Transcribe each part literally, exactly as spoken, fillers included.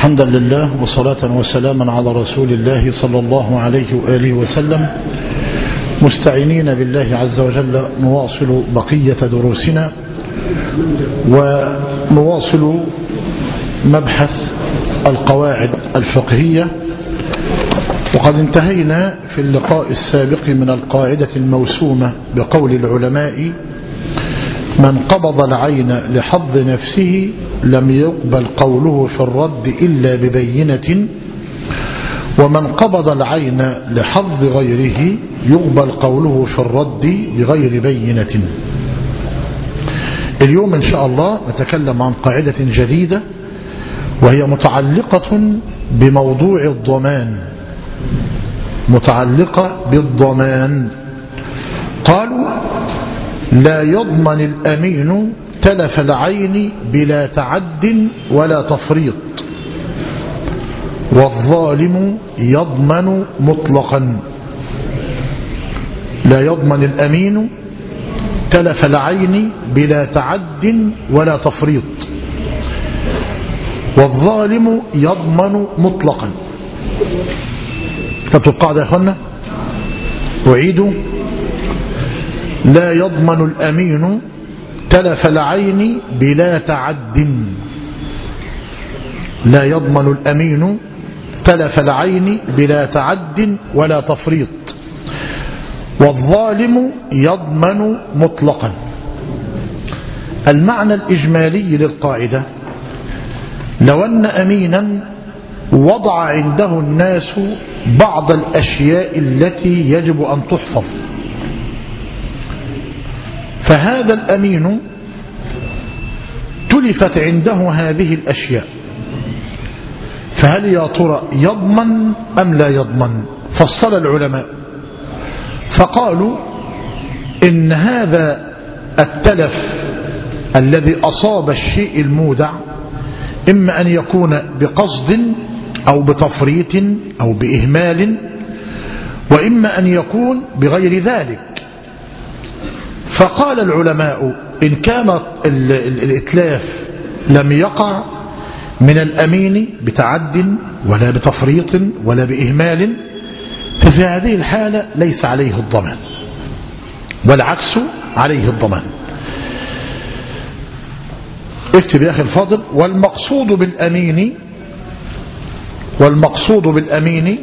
حمدا لله وصلاة وسلاما على رسول الله صلى الله عليه وآله وسلم، مستعينين بالله عز وجل نواصل بقية دروسنا ونواصل مبحث القواعد الفقهية. وقد انتهينا في اللقاء السابق من القاعدة الموسومة بقول العلماء: من قبض العين لحظ نفسه لم يقبل قوله في الرد إلا ببينة، ومن قبض العين لحظ غيره يقبل قوله في الرد بغير بينة. اليوم إن شاء الله نتكلم عن قاعدة جديدة وهي متعلقة بموضوع الضمان، متعلقة بالضمان. قالوا: لا يضمن الأمين تلف العين بلا تعد ولا تفريط، والظالم يضمن مطلقا. لا يضمن الأمين تلف العين بلا تعد ولا تفريط، والظالم يضمن مطلقا. كتبوا القاعدة يا أخوانا، أعيدوا: لا يضمن الأمين تلف العين بلا تعد. لا يضمن الأمين تلف العين بلا تعد ولا تفريط، والظالم يضمن مطلقا. المعنى الإجمالي للقاعدة: لو أن أمينا وضع عنده الناس بعض الأشياء التي يجب أن تحفظ، فهذا الأمين تلفت عنده هذه الأشياء، فهل يا ترى يضمن أم لا يضمن؟ فصل العلماء فقالوا إن هذا التلف الذي أصاب الشيء المودع إما أن يكون بقصد أو بتفريط أو بإهمال، وإما أن يكون بغير ذلك. فقال العلماء: إن كان الإتلاف لم يقع من الأمين بتعد ولا بتفريط ولا بإهمال، ففي هذه الحالة ليس عليه الضمان، والعكس عليه الضمان. اكتب يا أخي الفاضل: والمقصود بالأمين والمقصود بالأمين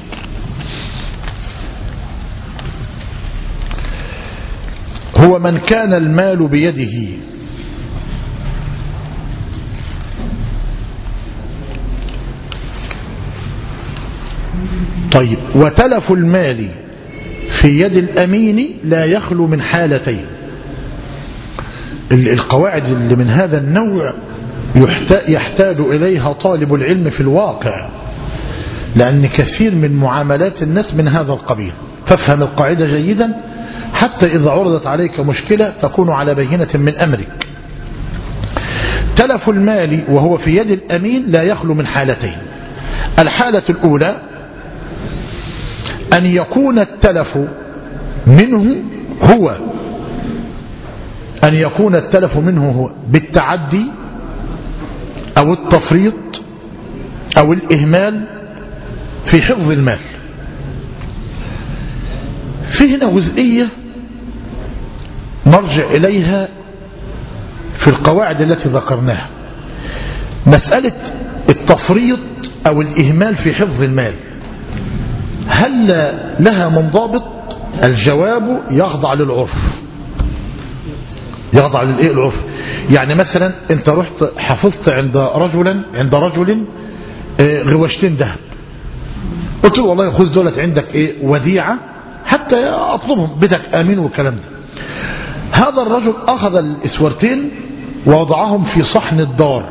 هو من كان المال بيده طيب وتلف المال في يد الأمين لا يخلو من حالتين. القواعد اللي من هذا النوع يحتاج إليها طالب العلم في الواقع، لأن كثير من معاملات الناس من هذا القبيل. فافهم القاعدة جيدا حتى إذا عرضت عليك مشكلة تكون على بينة من أمرك. تلف المال وهو في يد الأمين لا يخلو من حالتين. الحالة الأولى أن يكون التلف منه هو أن يكون التلف منه هو بالتعدي أو التفريط أو الإهمال في حفظ المال. في هنا جزئية نرجع إليها في القواعد التي ذكرناها، مسألة التفريط أو الإهمال في حفظ المال، هل لها منضبط؟ الجواب: يخضع للعرف. يخضع للإيه؟ العرف. يعني مثلا أنت رحت حفظت عند رجل عند رجل غواشتين ذهب، قلت له: والله خذ دولة عندك إيه وديعة حتى أطلبهم، بدك آمين والكلام ده. هذا الرجل أخذ الإسورتين ووضعهم في صحن الدار،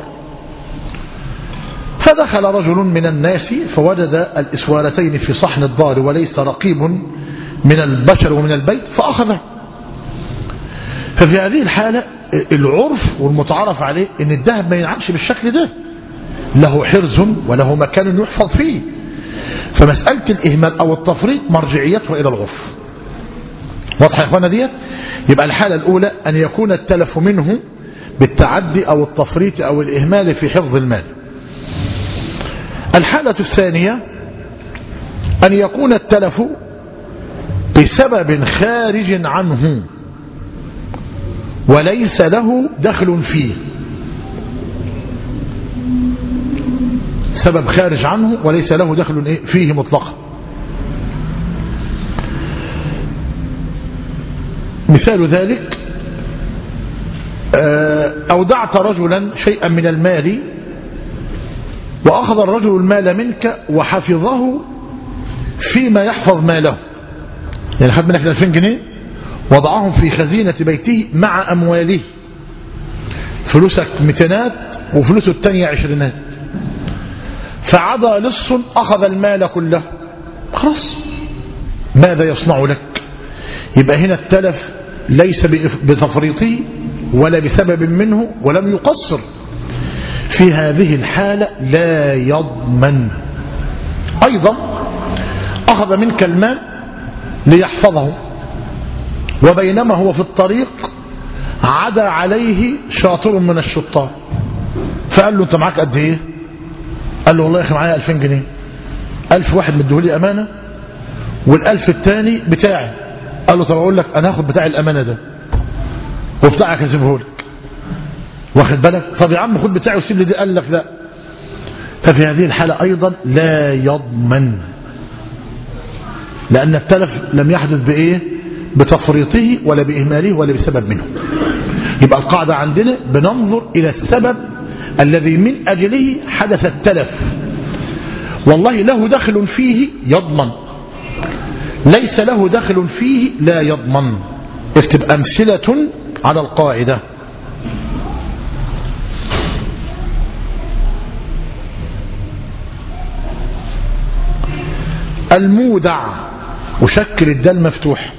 فدخل رجل من الناس فوجد الإسوارتين في صحن الدار وليس رقيب من البشر ومن البيت فأخذه. ففي هذه الحالة العرف والمتعارف عليه ان الذهب ما ينعمش بالشكل ده، له حرز وله مكان يحفظ فيه. فمسألة الإهمال أو التفريط مرجعيته إلى العرف. واضح يا اخوانا ديت؟ يبقى الحالة الأولى أن يكون التلف منه بالتعدي أو التفريط أو الإهمال في حفظ المال. الحالة الثانية أن يكون التلف بسبب خارج عنه وليس له دخل فيه، سبب خارج عنه وليس له دخل فيه مطلقا. مثال ذلك أودعت رجلا شيئا من المال وأخذ الرجل المال منك وحفظه فيما يحفظ ماله، يعني خد منك الألفين جنيه وضعهم في خزينة بيته مع أمواله، فلوسك متينات وفلوسه التانية عشرينات، فعدا لص أخذ المال كله، خلاص ماذا يصنع لك؟ يبقى هنا التلف ليس بتفريطه ولا بسبب منه ولم يقصر، في هذه الحالة لا يضمن. أيضا أخذ منك المال ليحفظه وبينما هو في الطريق عدا عليه شاطر من الشطار فقال له أنت معاك قد إيه؟ قال له والله يا أخي معايا ألفين جنيه، ألف واحد مديهولي أمانة والألف الثاني بتاعي. قال له طب أقول لك أنا هاخد بتاع الأمانة ده وبتاعك هسيبه لك، واخد بالك؟ طب يا عم خد بتاعي وسيب لي دي. قال لك لا. ففي هذه الحالة أيضا لا يضمن، لأن التلف لم يحدث بإيه؟ بتفريطه ولا بإهماله ولا بسبب منه. يبقى القاعدة عندنا بننظر إلى السبب الذي من أجله حدث التلف، والله له دخل فيه يضمن، ليس له دخل فيه لا يضمن. اكتب أمثلة على القاعدة. المودع، وشكل الدال مفتوح،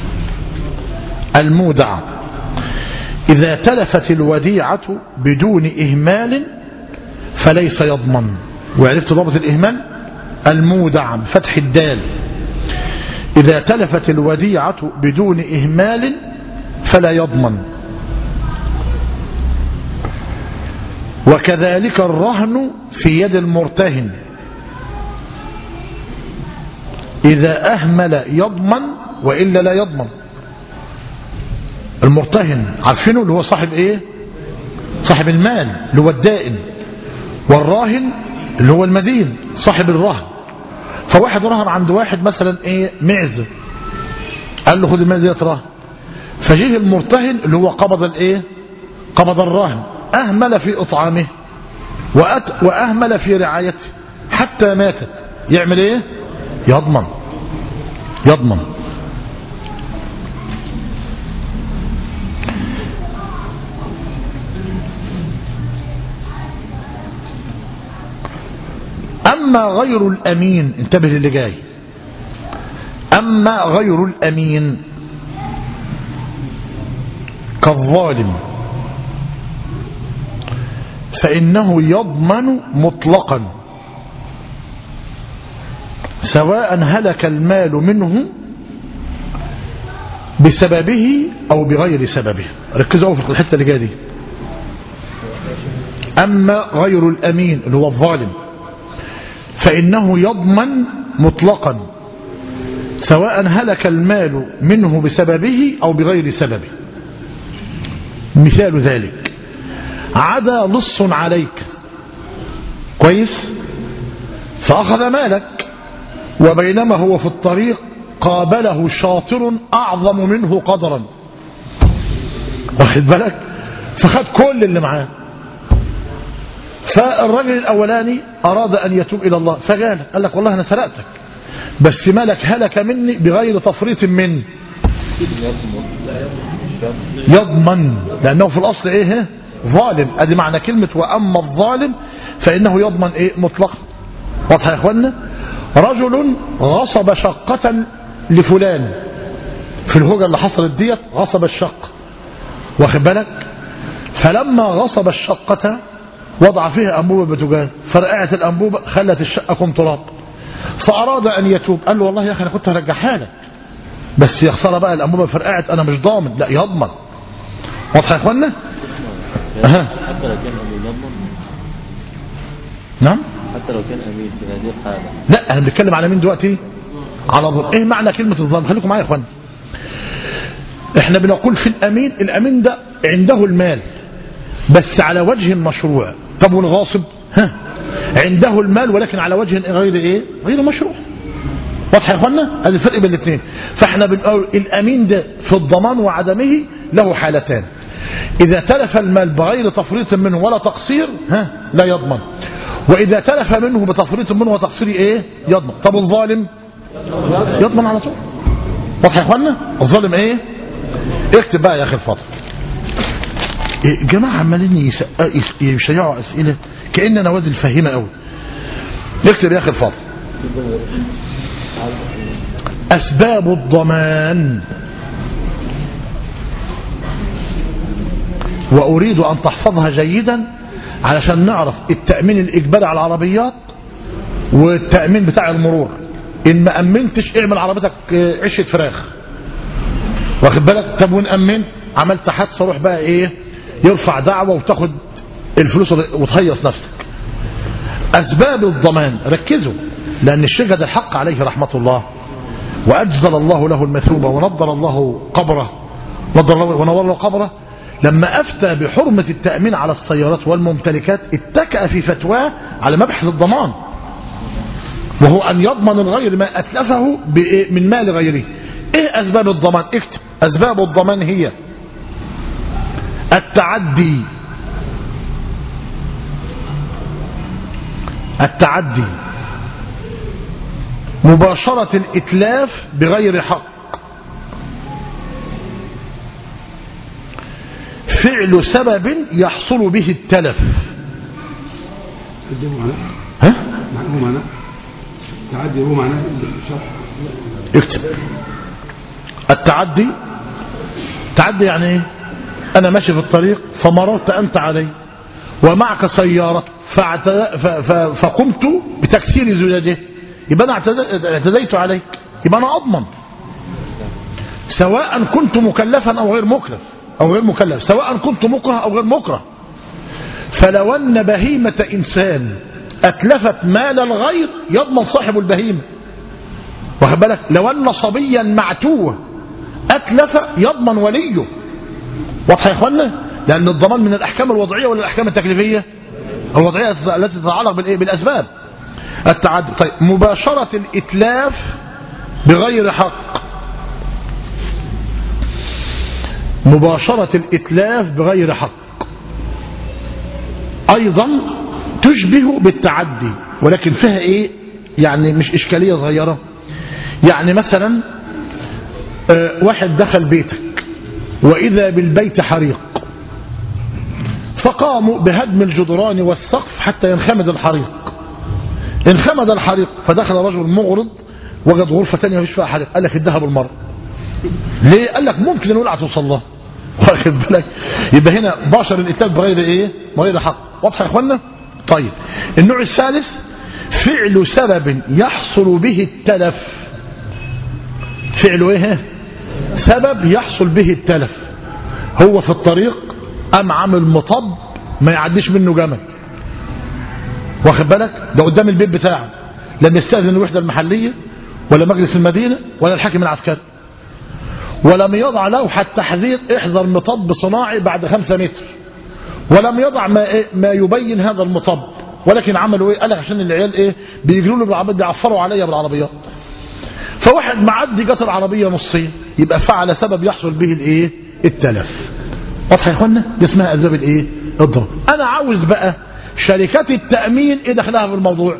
المودع إذا تلفت الوديعة بدون إهمال فليس يضمن. وعرفت ضابط الإهمال؟ المودع بفتح الدال، إذا تلفت الوديعة بدون إهمال فلا يضمن. وكذلك الرهن في يد المرتهن، إذا أهمل يضمن وإلا لا يضمن. المرتهن عارفينه اللي هو صاحب إيه؟ صاحب المال اللي هو الدائن، والراهن اللي هو المدين صاحب الرهن. فواحد رهن عند واحد مثلا إيه؟ معزة، قال له خد المال ديت رهن، فجيه المرتهن اللي هو قبض الإيه؟ قبض الرهن، أهمل في إطعامه وأهمل في رعايته حتى ماتت، يعمل إيه؟ يضمن يضمن. أما غير الأمين، انتبه للي جاي، أما غير الأمين كالظالم فإنه يضمن مطلقا سواء هلك المال منه بسببه أو بغير سببه. ركزوا في الحتة اللي جايه دي. أما غير الأمين اللي هو الظالم فإنه يضمن مطلقا سواء هلك المال منه بسببه أو بغير سببه. مثال ذلك عدا لص عليك، كويس، فأخذ مالك وبينما هو في الطريق قابله شاطر أعظم منه قدرا، واخد بالك؟ فخد كل اللي معاه. فالرجل الأولاني أراد أن يتوب إلى الله فقال قال لك والله أنا سرقتك بس مالك هلك مني بغير تفريط مني، يضمن، لأنه في الأصل إيه؟ ظالم. أدي معنى كلمة وأما الظالم فإنه يضمن إيه؟ مطلقا. واضح يا إخوانا؟ رجل غصب شقة لفلان في الهوجة اللي حصلت ديت، غصب الشقة، واخد بالك؟ فلما غصب الشقة وضع فيها أنبوبة بوتاجاز، فرقعت الأنبوبة خلت الشقة كم تراب، فأراد أن يتوب. قال له والله يا أخي أنا كنت هرجعها لك بس يا خسارة بقى الأنبوبة فرقعت أنا مش ضامن. لا، يضمن. واضح يا إخوانا؟ أها. نعم. حتى لو كان امين في هذه الحاله. لا انا بنتكلم على مين دلوقتي؟ على ظلم. ايه معنى كلمه الظلم؟ خليكم معايا يا اخوان. احنا بنقول في الامين، الامين ده عنده المال بس على وجه مشروع. طب والغاصب؟ ها عنده المال ولكن على وجه غير ايه؟ غير مشروع. واضح يا اخوانا؟ هذا الفرق بين الاثنين. فاحنا بنقول الامين ده في الضمان وعدمه له حالتان. اذا تلف المال بغير تفريط منه ولا تقصير ها لا يضمن، واذا تلف منه بتفريط منه وتقصير ايه؟ يضمن. طب الظالم؟ يضمن على طول. واضح يا اخوانا؟ الظالم ايه؟ اكتب بقى يا اخي الفاضل. جماعه عمالين يشيعوا اسئله كأن نوازل فهيمه قوي. اكتب يا اخي الفاضل. أسباب الضمان، وأريد أن تحفظها جيدا علشان نعرف التأمين الإجباري على العربيات والتأمين بتاع المرور. إن ما أمنتش اعمل عربيتك عشة فراخ، واخد بالك؟ طب وإن أمنت عملت حادثة روح بقى إيه؟ يرفع دعوة وتاخد الفلوس وتهيص نفسك. أسباب الضمان ركزوا، لأن الشيخ هذا الحق عليه رحمة الله وأجزل الله له المثوبة ونضر الله قبره ونور له قبره، لما أفتى بحرمة التأمين على السيارات والممتلكات اتكأ في فتواه على مبحث الضمان، وهو أن يضمن الغير ما أتلفه من مال غيره. إيه أسباب الضمان؟ اكتب. أسباب الضمان هي التعدي التعدي مباشرة الإتلاف بغير حق، فعل سبب يحصل به التلف. ها؟ هو معناه التعدي، هو معناه اكتب. التعدي التعدي يعني ايه؟ أنا ماشي في الطريق فمررت أنت علي ومعك سيارة فقمت بتكسير زجاجه، يبقى أنا اعتديت عليك، يبقى أنا أضمن، سواء كنت مكلفا أو غير مكلف أو غير مكلف، سواء كنت مكره أو غير مكره. فلو أن بهيمة إنسان أتلفت مال الغير يضمن صاحب البهيمة، واخد بالك؟ لو أن صبيا معتوه أتلف يضمن وليه. واضح يا إخوانا؟ لأن الضمان من الأحكام الوضعية ولا الأحكام التكليفية؟ الوضعية التي تتعلق بالأسباب. التعدي. طيب مباشرة الإتلاف بغير حق، مباشرة الإتلاف بغير حق أيضا تشبه بالتعدي، ولكن فيها إيه؟ يعني مش إشكالية صغيرة. يعني مثلا واحد دخل بيتك وإذا بالبيت حريق، فقاموا بهدم الجدران والسقف حتى ينخمد الحريق. انخمد الحريق فدخل رجل مغرض وجد غرفة تانية مفيش فيها حريق، قال لك ادها بالمرة. ليه؟ قال لك ممكن الولعة توصل لها، واخد بالك؟ يبقى هنا باشر الإتلاف بغير ايه؟ بغير حق. واضح يا اخوانا؟ طيب النوع الثالث فعل سبب يحصل به التلف. فعله ايه؟ سبب يحصل به التلف. هو في الطريق قام عامل مطب ما يعديش منه جمل، واخد بالك؟ ده قدام البيت بتاعه، لم يستأذن الوحدة المحلية ولا مجلس المدينة ولا الحاكم العسكري، ولم يضع لوحة تحذير احذر مطب صناعي بعد خمسة متر، ولم يضع ما, إيه ما يبين هذا المطب، ولكن عملوا ايه؟ قال لك عشان العيال ايه بيجروا له بالعربيات، بيعفروا عليا بالعربيات. فواحد معدي جت العربية نصين، يبقى فعل سبب يحصل به الايه؟ التلف. واضح يا اخوانا؟ دي اسمها اسباب الايه؟ الضرر. انا عاوز بقى شركات التأمين ايه دخلها في الموضوع؟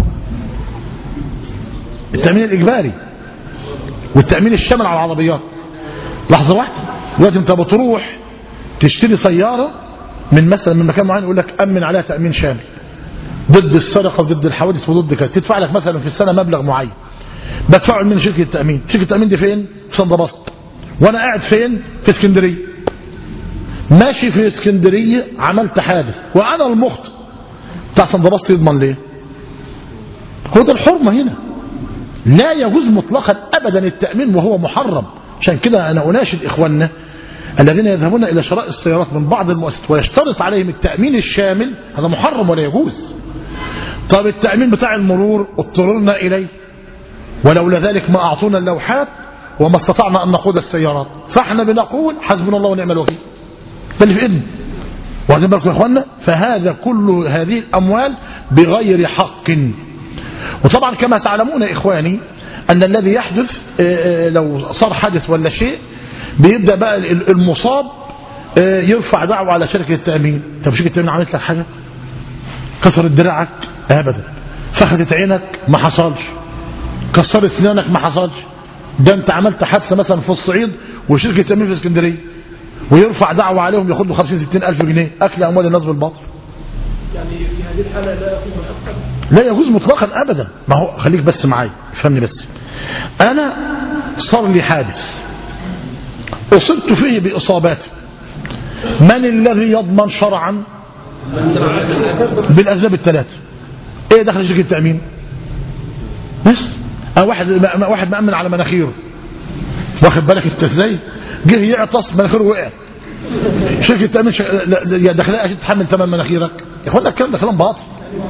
التأمين الإجباري والتأمين الشامل على العربيات. لحظة واحدة، دلوقتي انت بتروح تشتري سيارة من مثلا من مكان معين يقول لك أمن عليها تأمين شامل ضد السرقة وضد الحوادث وضد كده، تدفع لك مثلا في السنة مبلغ معين، بدفعه من شركة التأمين. شركة التأمين دي فين؟ في صندبسط، وانا قاعد فين؟ في اسكندرية، ماشي في اسكندرية عملت حادث وانا المخطئ، بتاع صندبسط يضمن ليه؟ هو ده الحرمة هنا. لا يجوز مطلقا ابدا التأمين وهو محرم. عشان كده انا اناشد اخواننا الذين يذهبون الى شراء السيارات من بعض المؤسسات ويشترط عليهم التأمين الشامل، هذا محرم ولا يجوز. طب التأمين بتاع المرور اضطررنا إليه، ولولا ذلك ما أعطونا اللوحات وما استطعنا أن نقود السيارات، فاحنا بنقول حسبنا الله ونعم الوكيل. ده اللي في إذن. واخدين بالكم يا إخوانا؟ فهذا كل هذه الأموال بغير حق. وطبعا كما تعلمون يا إخواني أن الذي يحدث لو صار حدث ولا شيء بيبدأ بقى المصاب يرفع دعوة على شركة التأمين. طب شركة التأمين عملت لك حاجة؟ كسرت دراعك؟ أبدا. فخدت عينك؟ ما حصلش. كسرت سنانك؟ ما حصلش. ده انت عملت حادثة مثلا في الصعيد وشركة التأمين في اسكندرية، ويرفع دعوة عليهم ياخد له خمسين ستين ألف جنيه أكل أموال الناس بالباطل. يعني في هذه الحالة لا يجوز مطلقا؟ لا يجوز مطلقا أبدا. ما هو خليك بس معايا فهمني بس. أنا صار لي حادث أصبت فيه بإصابات، من الذي يضمن شرعا بالأسباب الثلاثة؟ إيه دخل شركة التأمين؟ بس أه واحد واحد مأمن على مناخيره، واخد بالك انت ازاي؟ جه يعطس مناخيره وقع، شركة التأمين ش... يا داخلها عشان تحمل ثمن مناخيرك. يا اخوانا الكلام ده كلام باطل.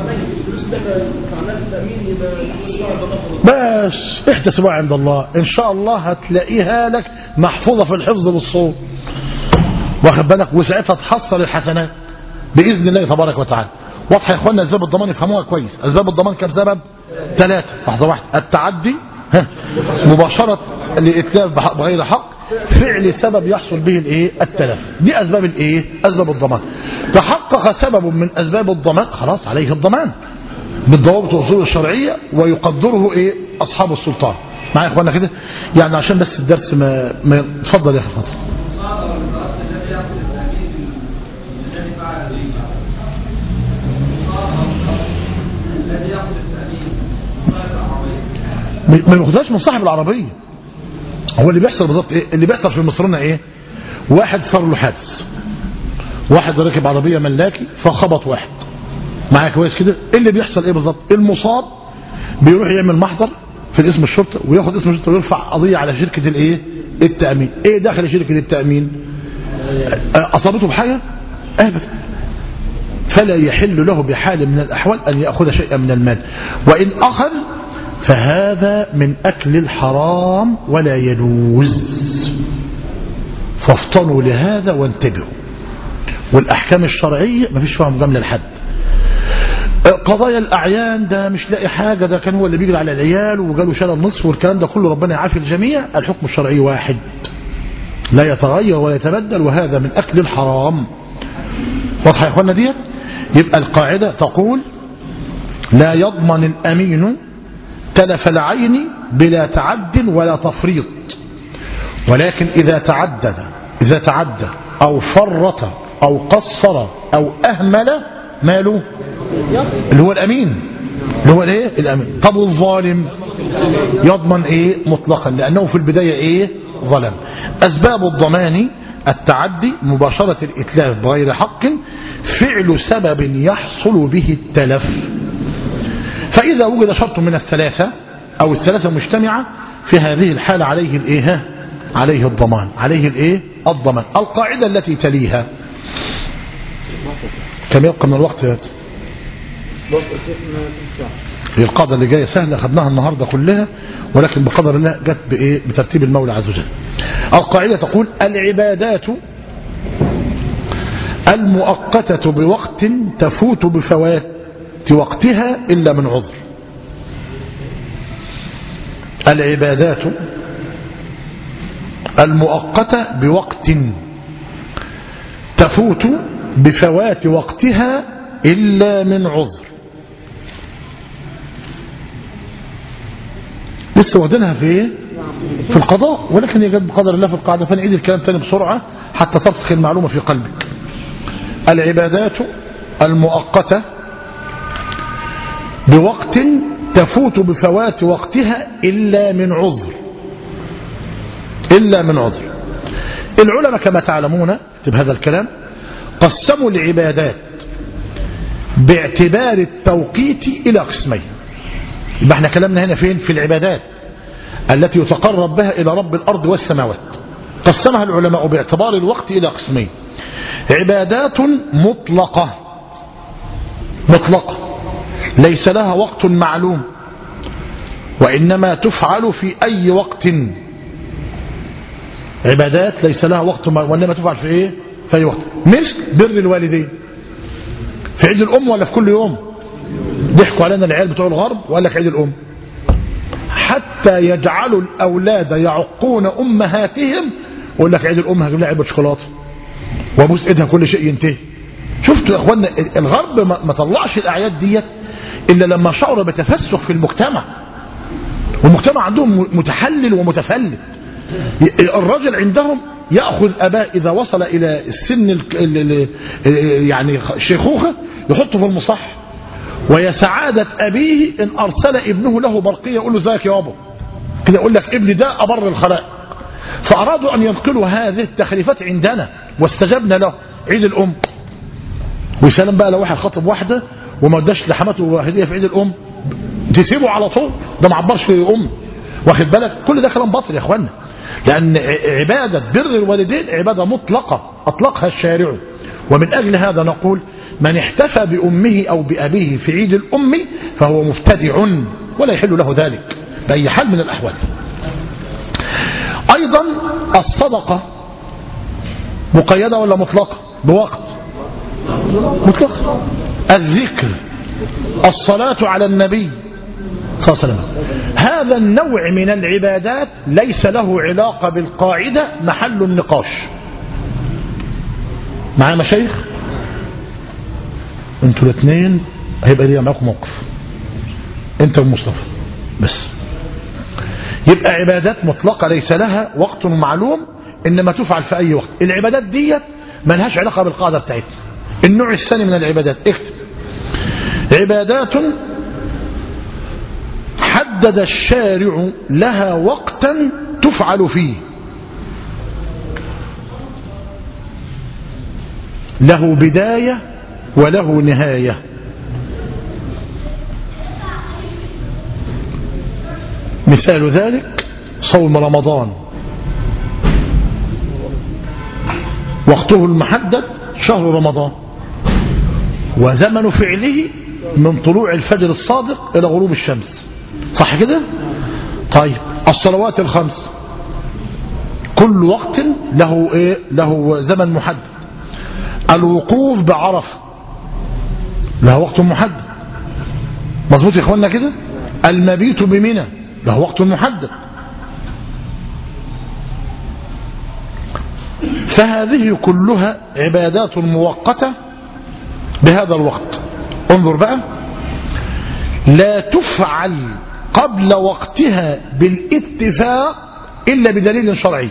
بس احتسبوا عند الله ان شاء الله هتلاقيها لك محفوظة في الحفظ بالصوت، واخد بالك؟ وساعتها تحصل الحسنات بإذن الله تبارك وتعالى. واضحة يا اخوانا؟ اسباب الضمان يفهموها كويس. اسباب الضمان كم سبب؟ ثلاثة. لحظة واحدة. التعدي، ها، مباشرة الاتلاف بغير حق، فعل سبب يحصل به الايه؟ التلف. دي اسباب الايه؟ اسباب الضمان. تحقق سبب من اسباب الضمان خلاص عليه الضمان بالضوابط والاصول الشرعيه ويقدره ايه؟ اصحاب السلطان. معايا يا اخوانا كده؟ يعني عشان بس الدرس ما, ما... اتفضل يا اخي اتفضل. ما ياخدهاش من صاحب العربيه. هو اللي بيحصل بالظبط ايه؟ اللي بيحصل في مصرنا ايه؟ واحد صار له حادث، واحد راكب عربيه ملاكي فخبط واحد. معايا كويس كده؟ اللي بيحصل ايه بالظبط؟ المصاب بيروح يعمل محضر في الاسم الشرطه وياخد اسم الشرطه ويرفع قضيه على شركه الايه؟ التامين. ايه داخل شركه التامين؟ اصابته بحاجه؟ ابدا. فلا يحل له بحال من الاحوال ان ياخذ شيئا من المال، وان اخذ فهذا من أكل الحرام ولا يجوز. فافطنوا لهذا وانتبهوا. والأحكام الشرعية ما فيش فيها مجاملة لحد. قضايا الأعيان ده مش لاقي حاجة، ده كان هو اللي بيجري على العيال وقالوا شال النصف والكلام ده كله، ربنا يعافي الجميع. الحكم الشرعي واحد لا يتغير ولا يتبدل، وهذا من أكل الحرام. واضحة يا اخوانا ديت؟ يبقى القاعدة تقول لا يضمن الأمين تلف العين بلا تعد ولا تفريط، ولكن إذا تعدد إذا تعدى أو فرط أو قصر أو أهمل ماله اللي هو الأمين اللي هو الايه؟ الأمين. طب الظالم يضمن ايه؟ مطلقا، لأنه في البداية ايه؟ ظلم. أسباب الضمان التعدي، مباشرة الإتلاف بغير حق، فعل سبب يحصل به التلف. فإذا وجد شرط من الثلاثة أو الثلاثة مجتمعة في هذه الحالة عليه الإيه؟ عليه الضمان. عليه الإيه؟ الضمان. القاعدة التي تليها كم يبقى من الوقت يا القاعدة اللي جاية سهلة خدناها النهاردة كلها، ولكن بقدر الله جت بإيه؟ بترتيب المولى عز وجل. القاعدة تقول العبادات المؤقتة بوقت تفوت بفوات وقتها إلا من عذر. العبادات المؤقتة بوقت تفوت بفوات وقتها إلا من عذر. لسه واخدينها في ايه؟ في القضاء، ولكن يجب بقدر الله في القاعدة. فنعيد الكلام تاني بسرعة حتى ترسخ المعلومة في قلبك. العبادات المؤقتة بوقت تفوت بفوات وقتها إلا من عذر. إلا من عذر. العلماء كما تعلمون بهذا الكلام قسموا العبادات باعتبار التوقيت إلى قسمين. يبقى احنا كلامنا هنا فين؟ في العبادات التي يتقرب بها إلى رب الأرض والسماوات. قسمها العلماء باعتبار الوقت إلى قسمين: عبادات مطلقة مطلقة ليس لها وقت معلوم، وإنما تفعل في أي وقت. عبادات ليس لها وقت معلوم وإنما تفعل في إيه؟ في أي وقت. مثل بر الوالدين في عيد الأم ولا في كل يوم؟ ضحكوا علينا العيال بتوع الغرب وقال لك عيد الأم، حتى يجعلوا الأولاد يعقون أمهاتهم ويقول لك عيد الأم هجيب لها علبة شوكولاته وابوس ايدها كل شيء ينتهي. شفتوا يا اخوانا الغرب ما طلعش الأعياد ديت إلا لما شعر بتفسخ في المجتمع، والمجتمع عندهم متحلل ومتفلت. الرجل عندهم يأخذ أباه إذا وصل إلى السن يعني الشيخوخة يحطه في المصح، ويا سعادة أبيه إن أرسل ابنه له برقية يقول له ازيك يا أبو كده، يقول لك ابني ده أبر الخلائق. فأرادوا أن ينقلوا هذه التخليفات عندنا واستجبنا له. عيد الأم، وسلام بقى لو واحد خطب واحدة وما اداش لحمته هدية في عيد الأم تسيبه على طول، ده ما عبرش في أم، واخد بالك؟ كل ده كلام باطل يا اخوانا، لأن عبادة بر الوالدين عبادة مطلقة أطلقها الشارع. ومن أجل هذا نقول من احتفى بأمه أو بأبيه في عيد الأم فهو مبتدع ولا يحل له ذلك بأي حال من الأحوال. أيضا الصدقة مقيدة ولا مطلقة؟ بوقت مطلق. الذكر، الصلاة على النبي صلى الله عليه وسلم، هذا النوع من العبادات ليس له علاقة بالقاعدة محل النقاش. معايا مشايخ؟ انتوا الاثنين هيبقى ليا معاكم موقف، انت ومصطفى بس. يبقى عبادات مطلقة ليس لها وقت معلوم انما تفعل في اي وقت. العبادات ديت ما لهاش علاقة بالقاعدة بتاعتنا. النوع الثاني من العبادات اكتب: عبادات حدد الشارع لها وقتا تفعل فيه، له بداية وله نهاية. مثال ذلك صوم رمضان، وقته المحدد شهر رمضان، وزمن فعله من طلوع الفجر الصادق إلى غروب الشمس، صح كده؟ طيب الصلوات الخمس كل وقت له إيه؟ له زمن محدد. الوقوف بعرفة له وقت محدد، مظبوط يا اخوانا كده؟ المبيت بمنى له وقت محدد. فهذه كلها عبادات مؤقتة بهذا الوقت. انظر بقى: لا تفعل قبل وقتها بالاتفاق إلا بدليل شرعي.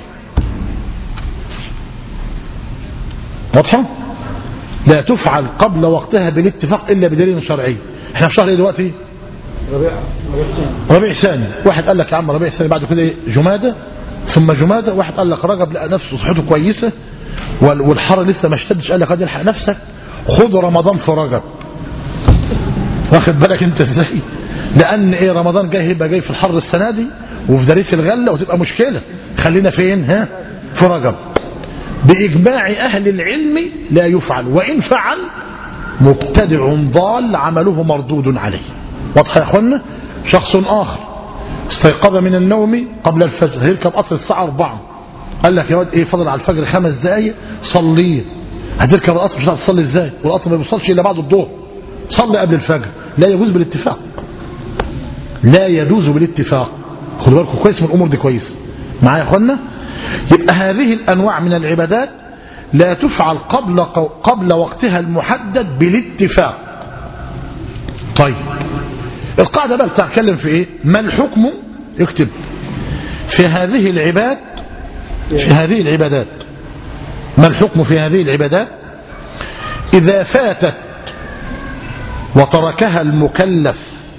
واضحة؟ لا تفعل قبل وقتها بالاتفاق إلا بدليل شرعي. احنا في شهر ايه دلوقتي؟ ربيع ربيع ثاني. واحد قال لك يا عم ربيع ثاني، بعد كده جمادة، ثم جمادة. واحد قال لك رجب لقى نفسه صحته كويسة والحر لسه ما اشتدش، قال لك قد الحق نفسك خد رمضان في رجب. واخد بالك انت ازاي؟ لان ايه، رمضان جاي هيبقى جاي في الحر السنة دي وفي دريس الغلة وتبقى مشكلة. خلينا فين؟ ها في رجب. بإجماع أهل العلم لا يفعل، وإن فعل مبتدع ضال عمله مردود عليه. واضح يا اخوانا؟ شخص آخر استيقظ من النوم قبل الفجر، هيركب قطر الساعة أربعة، قال لك يا واد ايه فضل على الفجر خمس دقايق صليه. هتركب القطر مش هتصلي ازاي والقطر ما بيوصلش الا بعد الظهر؟ صلي قبل الفجر. لا يجوز بالاتفاق، لا يجوز بالاتفاق. خدوا بالكم كويس من الامور دي كويس معايا يا اخوانا؟ يبقى هذه الانواع من العبادات لا تفعل قبل قبل وقتها المحدد بالاتفاق. طيب القاعده بقى بتتكلم في ايه؟ ما الحكم؟ اكتب في هذه العباد في هذه العبادات ما الحكم في هذه العبادات إذا فاتت وتركها المكلف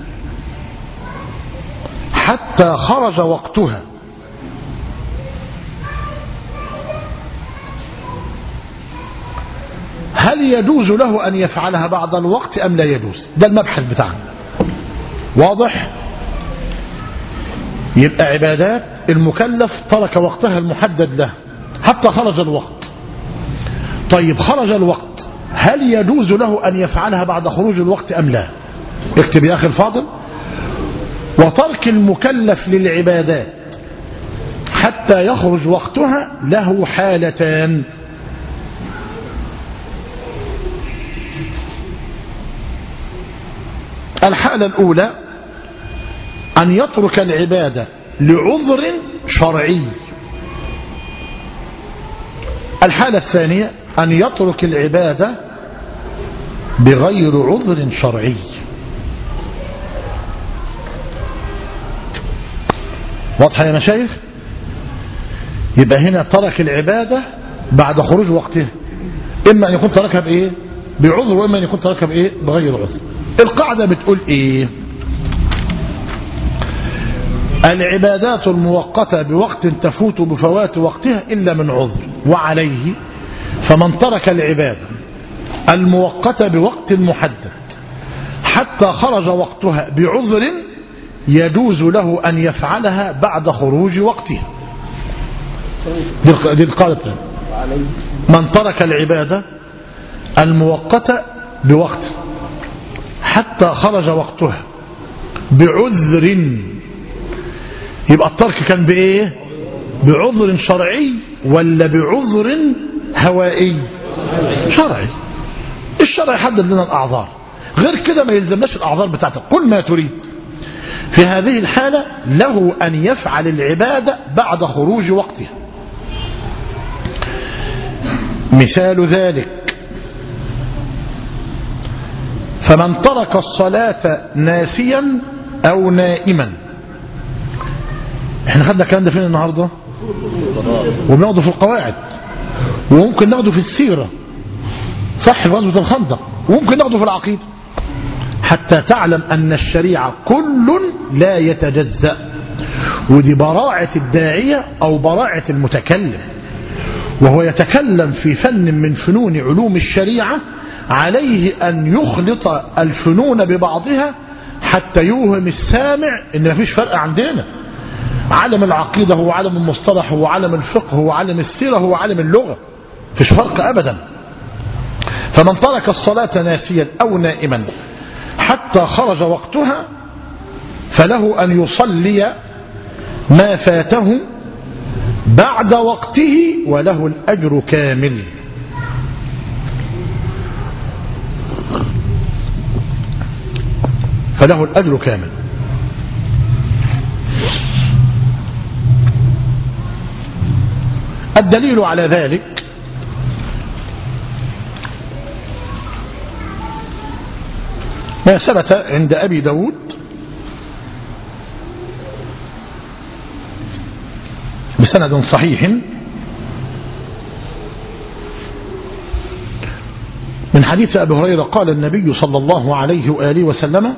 حتى خرج وقتها؟ هل يجوز له أن يفعلها بعد الوقت أم لا يجوز؟ ده المبحث بتاعنا. واضح؟ يبقى عبادات المكلف ترك وقتها المحدد له حتى خرج الوقت. طيب خرج الوقت، هل يجوز له أن يفعلها بعد خروج الوقت أم لا؟ اكتب يا أخي الفاضل: وترك المكلف للعبادات حتى يخرج وقتها له حالتان. الحالة الأولى أن يترك العبادة لعذر شرعي. الحالة الثانية أن يترك العبادة بغير عذر شرعي. واضحة يا مشايخ؟ يبقى هنا ترك العبادة بعد خروج وقتها، إما أن يكون تركها بإيه؟ بعذر، وإما أن يكون تركها بإيه؟ بغير عذر. القاعدة بتقول إيه؟ العبادات المؤقتة بوقت تفوت بفوات وقتها إلا من عذر، وعليه فمن ترك العبادة المؤقتة بوقت محدد حتى خرج وقتها بعذر يجوز له أن يفعلها بعد خروج وقتها. دي القاعدة. من ترك العبادة المؤقتة بوقت حتى خرج وقتها بعذر، يبقى الترك كان بإيه؟ بعذر شرعي ولا بعذر هوائي؟ شرعي. الشرع يحدد لنا الأعذار، غير كده ما يلزمناش الأعذار بتاعتك، كل ما تريد. في هذه الحالة له أن يفعل العبادة بعد خروج وقتها. مثال ذلك: فمن ترك الصلاة ناسيا أو نائما. احنا خدنا الكلام ده فين النهاردة؟ وبناخده في القواعد، وممكن ناخده في السيرة، صح، في غزوة الخندق، وممكن ناخده في العقيدة، حتى تعلم أن الشريعة كل لا يتجزأ. ودي براعة الداعية أو براعة المتكلم، وهو يتكلم في فن من فنون علوم الشريعة، عليه أن يخلط الفنون ببعضها حتى يوهم السامع إن مفيش فرق عندنا. علم العقيدة هو علم المصطلح، هو علم الفقه، هو علم السيرة، هو علم اللغة، فيش فرق أبدا. فمن ترك الصلاة ناسيا أو نائما حتى خرج وقتها فله أن يصلي ما فاته بعد وقته وله الأجر كامل. فله الأجر كامل. الدليل على ذلك ما ثبت عند أبي داود بسند صحيح من حديث أبي هريرة قال النبي صلى الله عليه وآله وسلم: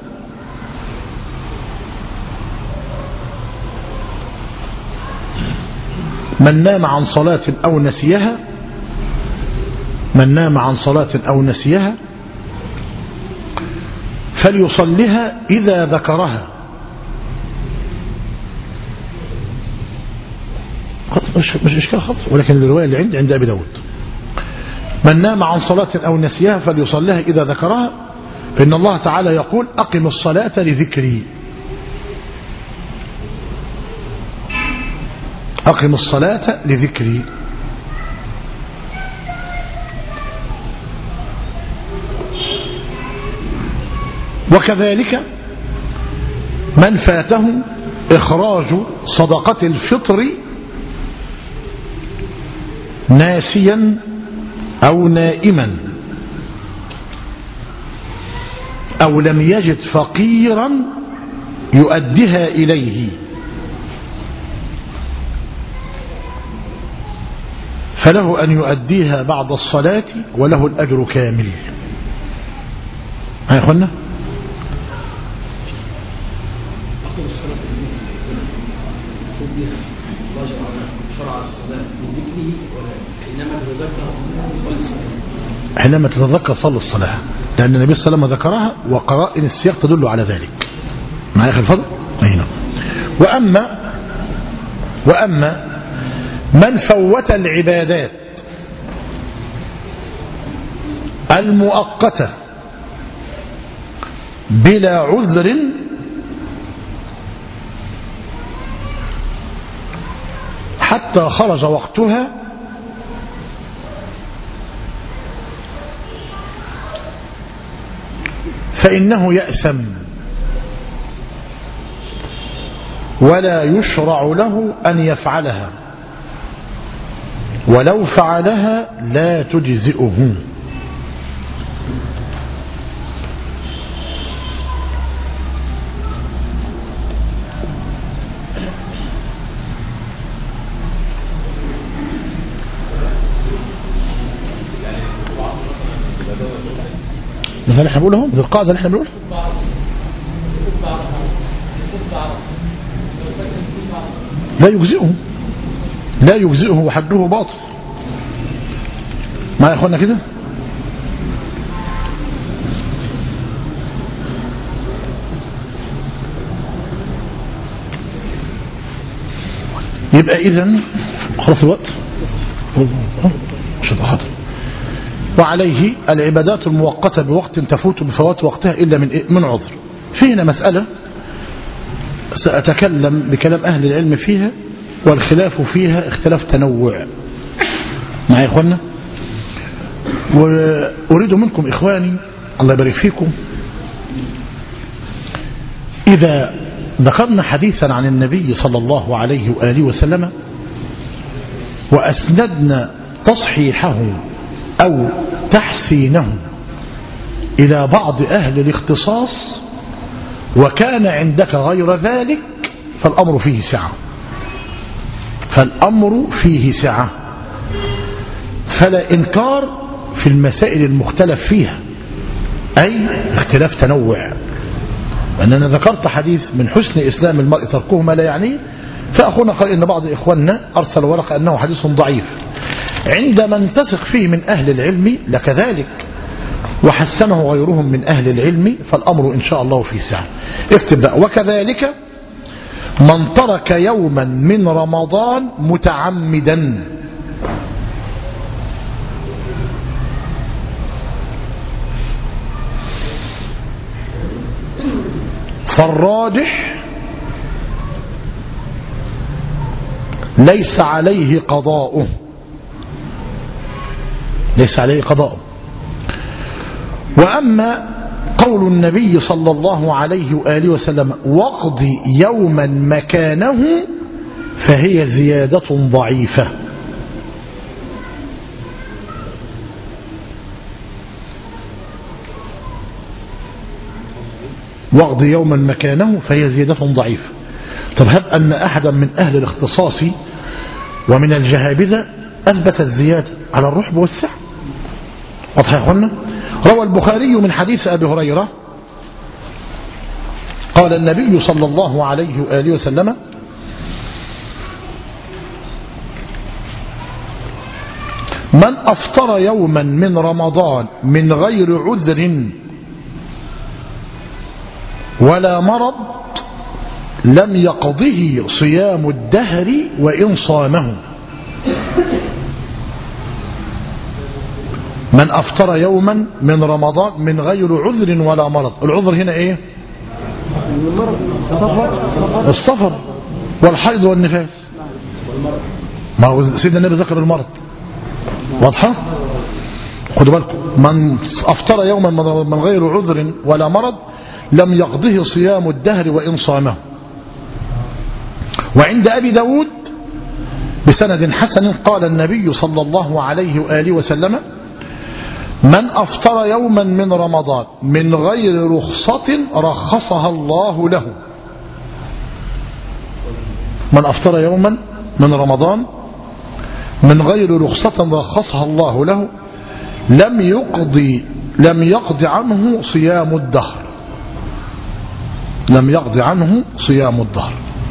من نام عن صلاة أو نسيها من نام عن صلاة أو نسيها فليصلها إذا ذكرها. مش مش إشكال خالص، ولكن الرواية اللي عندي عند أبي داود: من نام عن صلاة أو نسيها فليصلها إذا ذكرها، فإن الله تعالى يقول: أقم الصلاة لذكري. أقم الصلاة لذكري. وكذلك من فاته إخراج صدقة الفطر ناسيا أو نائما أو لم يجد فقيرا يؤديها إليه فله أن يؤديها بعد الصلاة وله الأجر كامل. ها يا أخوانا؟ حينما تتذكر صلى الصلاة، لأن النبي صلى الله عليه وسلم ذكرها وقرائن السياق تدل على ذلك. معايا أخي الفضل؟ أين؟ وأما وأما من فوت العبادات المؤقتة بلا عذر حتى خرج وقتها فإنه يأثم ولا يشرع له أن يفعلها، ولو فعلها لا تجزئه. مثلا احنا بنقولهم ذي القاعدة اللي احنا بنقولها لا يجزئه لا يجزئه وحده باطل. ما يا اخوانا كده؟ يبقى اذن خلاص الوقت مش حاضر. وعليه العبادات المؤقتة بوقت تفوت بفوات وقتها إلا من من عذر. في هنا مسألة سأتكلم بكلام أهل العلم فيها، والخلاف فيها اختلاف تنوع. معي يا إخوانا؟ وأريد منكم إخواني الله يبارك فيكم، إذا ذكرنا حديثا عن النبي صلى الله عليه وآله وسلم وأسندنا تصحيحه أو تحسينه إلى بعض أهل الاختصاص وكان عندك غير ذلك فالأمر فيه سعة فالأمر فيه سعة فلا إنكار في المسائل المختلف فيها، أي اختلاف تنوع. وأننا ذكرت حديث من حسن إسلام المرء تركه ما لا يعنيه، فأخونا قال إن بعض إخواننا أرسل ورقة أنه حديث ضعيف. عندما نتثق فيه من أهل العلم لكذلك وحسنه غيرهم من أهل العلم فالأمر إن شاء الله في سعة. اكتب بقى: وكذلك من ترك يوما من رمضان متعمدا فالراجح ليس عليه قضاؤه ليس عليه قضاؤه وأما قول النبي صلى الله عليه وآله وسلم واقضي يوما مكانه فهي زيادة ضعيفة. واقضي يوما مكانه فهي زيادة ضعيفة. طب هب أن أحدا من أهل الاختصاص ومن الجهابذة أثبت الزيادة على الرحب والسعة. واضح يا أخوانا؟ روى البخاري من حديث أبي هريرة قال النبي صلى الله عليه وآله وسلم: من أفطر يوما من رمضان من غير عذر ولا مرض لم يقضه صيام الدهر وإن صامه. من أفطر يوما من رمضان من غير عذر ولا مرض. العذر هنا ايه؟ السفر والحيض والنفاس. ما هو سيدنا النبي ذكر المرض. واضحة؟ خدوا بالكم: من أفطر يوما من غير عذر ولا مرض لم يقضه صيام الدهر وإن صامه. وعند أبي داود بسند حسن قال النبي صلى الله عليه وآله وسلم: من أفطر يوما من رمضان من غير رخصة رخصها الله له. من أفطر يوما من رمضان من غير رخصة رخصها الله له لم يقضي لم يقضي عنه صيام الدهر لم يقضي عنه صيام الدهر.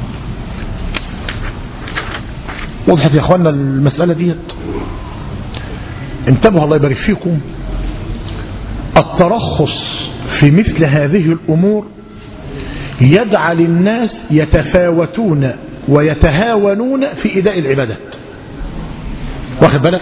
وضحت يا اخوانا المسألة ديت؟ انتبهوا الله يبارك فيكم. الترخص في مثل هذه الأمور يجعل الناس يتفاوتون ويتهاونون في إداء العبادات. واخد بالك؟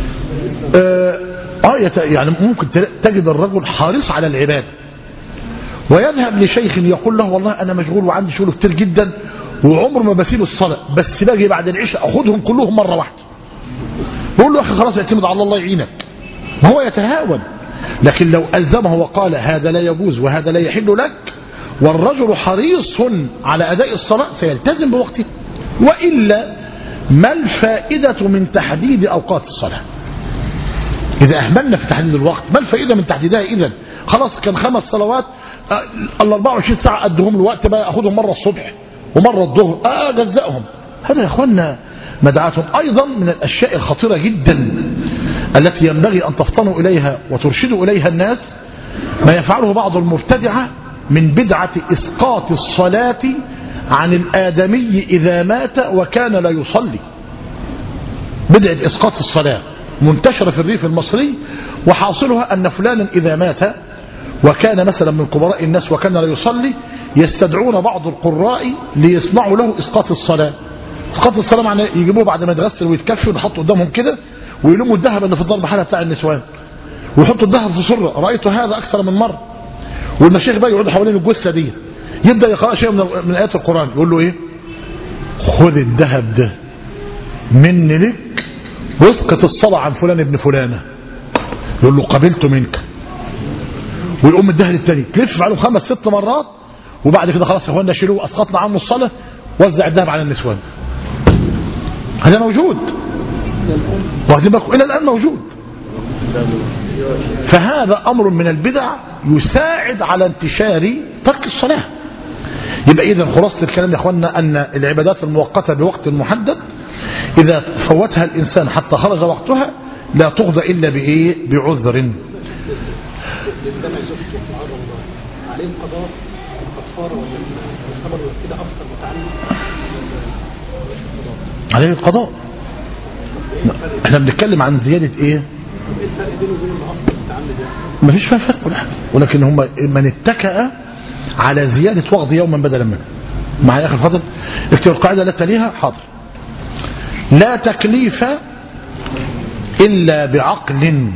آه يعني ممكن تجد الرجل حريص على العبادة ويذهب لشيخ يقول له والله أنا مشغول وعندي شغل كتير جدا وعمر ما بسيب الصلاة، بس باجي بعد العشاء أخذهم كلهم مرة واحدة. بقول له يا أخي خلاص اعتمد على الله يعينك. هو يتهاون، لكن لو ألزمه وقال هذا لا يجوز وهذا لا يحل لك، والرجل حريص على أداء الصلاة سيلتزم بوقته. وإلا ما الفائدة من تحديد أوقات الصلاة؟ إذا أهملنا في تحديد الوقت ما الفائدة من تحديدها؟ إذن خلاص كان خمس صلوات ال أربعة وعشرين ساعة أدهم الوقت بقى أخذهم مرة الصبح ومرة الظهر أجزأهم. هذا يا أخوانا مدعاتهم. أيضا من الأشياء الخطيرة جدا التي ينبغي أن تفطنوا إليها وترشدوا إليها الناس ما يفعله بعض المبتدعة من بدعة إسقاط الصلاة عن الآدمي إذا مات وكان لا يصلي. بدعة إسقاط الصلاة منتشرة في الريف المصري، وحاصلها أن فلانا إذا مات وكان مثلا من كبراء الناس وكان لا يصلي يستدعون بعض القراء ليصنعوا له إسقاط الصلاة. إسقاط الصلاة معناه يجيبوه بعد ما يتغسل ويتكفي ويحطوا قدامهم كده ويلموا الذهب اللي في الضرب حالة بتاع النسوان ويحطوا الذهب في سرة. رأيت هذا أكثر من مرة. والمشايخ بقى يقعدوا حوالين الجثة دي، يبدأ يقرأ شيء من, من آيات القرآن، يقول له إيه؟ خذ الذهب ده مني لك واسقط الصلاة عن فلان ابن فلانة. يقول له قبلته منك، ويقوم الدهن التاني تلف عليه خمس ست مرات، وبعد كده خلاص يا اخوانا شيلوه اسقطنا عنه الصلاة، وزع الذهب على النسوان. هذا موجود واخدين بالكم الى الان موجود. فهذا امر من البدع يساعد على انتشار ترك الصلاة. يبقى اذا خلاصة الكلام يا اخوانا ان العبادات المؤقتة بوقت محدد اذا فوتها الانسان حتى خرج وقتها لا تقضى الا بايه؟ بعذر. عليه القضاء الكفارة ولا الخبر كده أفضل متعلق؟ عليه القضاء. احنا بنتكلم عن زيادة ايه؟ ما فيش فيها فرق ولا حاجة، ولكن هم من اتكأ على زيادة وقت يوما بدلا منه. معايا يا اخي الفاضل؟ اكتب القاعدة لا تليها. حاضر. لا تكليف إلا بعقل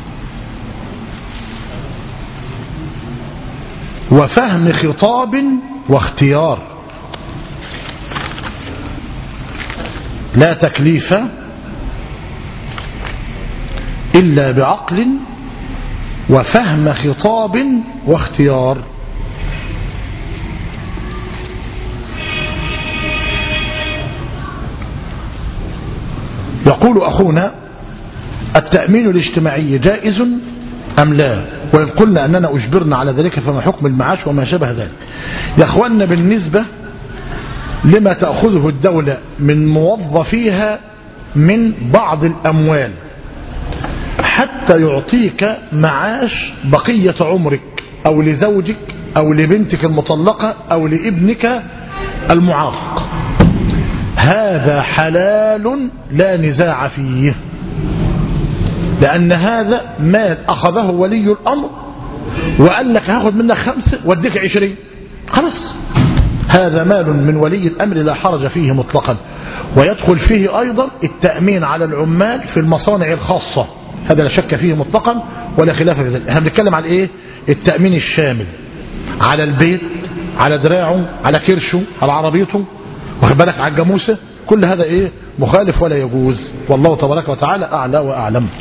وفهم خطاب واختيار. لا تكليف إلا بعقل وفهم خطاب واختيار. يقول أخونا التأمين الاجتماعي جائز أم لا؟ وإن قلنا أننا أجبرنا على ذلك فما حكم المعاش وما شابه ذلك؟ يا أخوانا بالنسبة لما تأخذه الدولة من موظفيها من بعض الأموال حتى يعطيك معاش بقية عمرك أو لزوجك أو لبنتك المطلقة أو لابنك المعاق، هذا حلال لا نزاع فيه، لأن هذا مال أخذه ولي الأمر وقال لك هاخد منك خمسة واديك عشرين، خلاص هذا مال من ولي الأمر لا حرج فيه مطلقا. ويدخل فيه أيضا التأمين على العمال في المصانع الخاصة، هذا لا شك فيه مطلقا ولا خلاف في ذلك. احنا بنتكلم على ايه؟ التأمين الشامل على البيت، على دراعه، على كرشه، على عربيته، واخد بالك، على الجاموسه، كل هذا ايه؟ مخالف ولا يجوز. والله تبارك وتعالى أعلى وأعلم.